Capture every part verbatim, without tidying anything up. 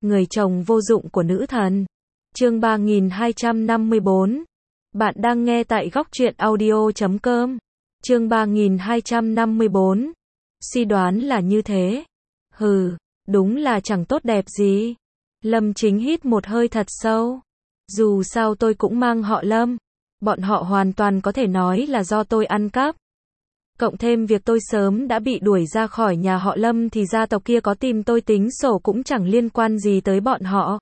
người chồng vô dụng của nữ thần. Chương ba nghìn hai trăm năm mươi bốn. Bạn đang nghe tại góc truyện audio chấm com. Chương ba nghìn hai trăm năm mươi bốn. Suy đoán là như thế. Hừ, đúng là chẳng tốt đẹp gì. Lâm Chính hít một hơi thật sâu. Dù sao tôi cũng mang họ Lâm. Bọn họ hoàn toàn có thể nói là do tôi ăn cắp. Cộng thêm việc tôi sớm đã bị đuổi ra khỏi nhà họ Lâm thì gia tộc kia có tìm tôi tính sổ cũng chẳng liên quan gì tới bọn họ.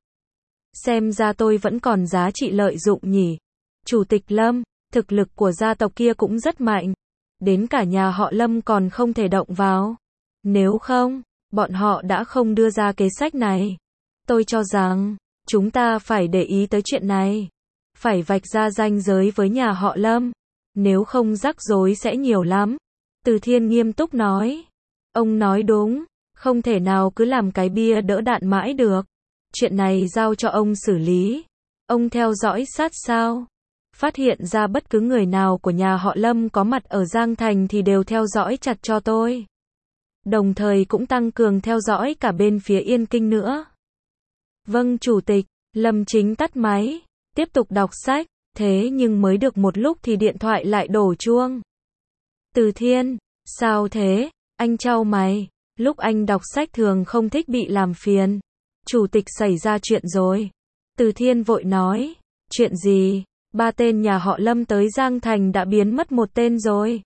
Xem ra tôi vẫn còn giá trị lợi dụng nhỉ. Chủ tịch Lâm, thực lực của gia tộc kia cũng rất mạnh. Đến cả nhà họ Lâm còn không thể động vào. Nếu không, bọn họ đã không đưa ra kế sách này. Tôi cho rằng, chúng ta phải để ý tới chuyện này. Phải vạch ra ranh giới với nhà họ Lâm. Nếu không rắc rối sẽ nhiều lắm. Từ Thiên nghiêm túc nói. Ông nói đúng, không thể nào cứ làm cái bia đỡ đạn mãi được. Chuyện này giao cho ông xử lý. Ông theo dõi sát sao. Phát hiện ra bất cứ người nào của nhà họ Lâm có mặt ở Giang Thành thì đều theo dõi chặt cho tôi. Đồng thời cũng tăng cường theo dõi cả bên phía Yên Kinh nữa. Vâng chủ tịch, Lâm Chính tắt máy, tiếp tục đọc sách, thế nhưng mới được một lúc thì điện thoại lại đổ chuông. Từ Thiên, sao thế, anh chau mày, lúc anh đọc sách thường không thích bị làm phiền. Chủ tịch xảy ra chuyện rồi. Từ Thiên vội nói, chuyện gì, ba tên nhà họ Lâm tới Giang Thành đã biến mất một tên rồi.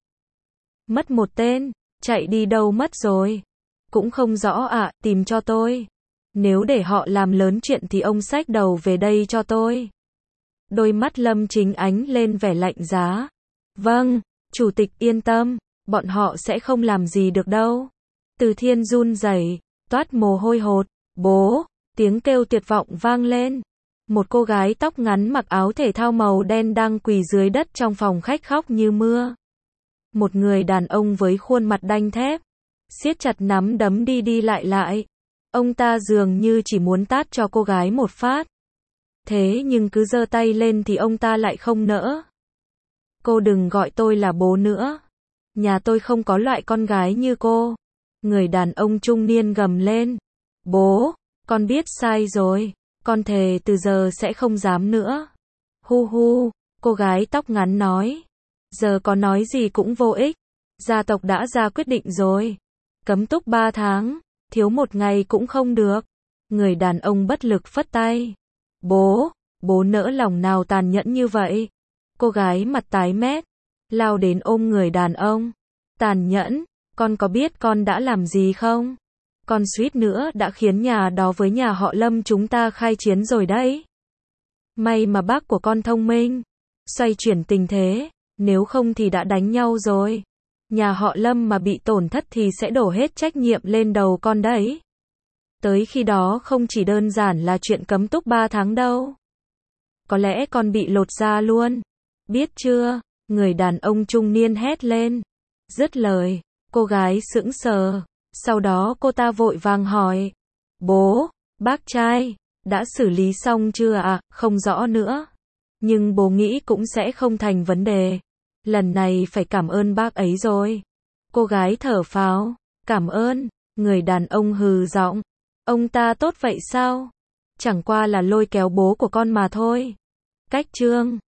Mất một tên, chạy đi đâu mất rồi? Cũng không rõ ạ, à, tìm cho tôi. Nếu để họ làm lớn chuyện thì ông xách đầu về đây cho tôi. Đôi mắt Lâm Chính ánh lên vẻ lạnh giá. Vâng, chủ tịch yên tâm, bọn họ sẽ không làm gì được đâu. Từ Thiên run rẩy, toát mồ hôi hột. Bố, tiếng kêu tuyệt vọng vang lên. Một cô gái tóc ngắn mặc áo thể thao màu đen đang quỳ dưới đất trong phòng khách khóc như mưa. Một người đàn ông với khuôn mặt đanh thép, siết chặt nắm đấm đi đi lại lại. Ông ta dường như chỉ muốn tát cho cô gái một phát. Thế nhưng cứ giơ tay lên thì ông ta lại không nỡ. Cô đừng gọi tôi là bố nữa. Nhà tôi không có loại con gái như cô. Người đàn ông trung niên gầm lên. Bố, con biết sai rồi. Con thề từ giờ sẽ không dám nữa. Hu hu, cô gái tóc ngắn nói. Giờ có nói gì cũng vô ích. Gia tộc đã ra quyết định rồi. Cấm túc ba tháng, thiếu một ngày cũng không được. Người đàn ông bất lực phất tay. Bố, bố nỡ lòng nào tàn nhẫn như vậy. Cô gái mặt tái mét, lao đến ôm người đàn ông. Tàn nhẫn, con có biết con đã làm gì không? Con suýt nữa đã khiến nhà đó với nhà họ Lâm chúng ta khai chiến rồi đấy. May mà bác của con thông minh, xoay chuyển tình thế, nếu không thì đã đánh nhau rồi. Nhà họ Lâm mà bị tổn thất thì sẽ đổ hết trách nhiệm lên đầu con đấy. Tới khi đó không chỉ đơn giản là chuyện cấm túc ba tháng đâu. Có lẽ con bị lột da luôn. Biết chưa? Người đàn ông trung niên hét lên. Dứt lời, cô gái sững sờ. Sau đó cô ta vội vàng hỏi. Bố, bác trai, đã xử lý xong chưa ạ? À? Không rõ nữa. Nhưng bố nghĩ cũng sẽ không thành vấn đề. Lần này phải cảm ơn bác ấy rồi. Cô gái thở phào. Cảm ơn. Người đàn ông hừ giọng. Ông ta tốt vậy sao? Chẳng qua là lôi kéo bố của con mà thôi. Cách chương.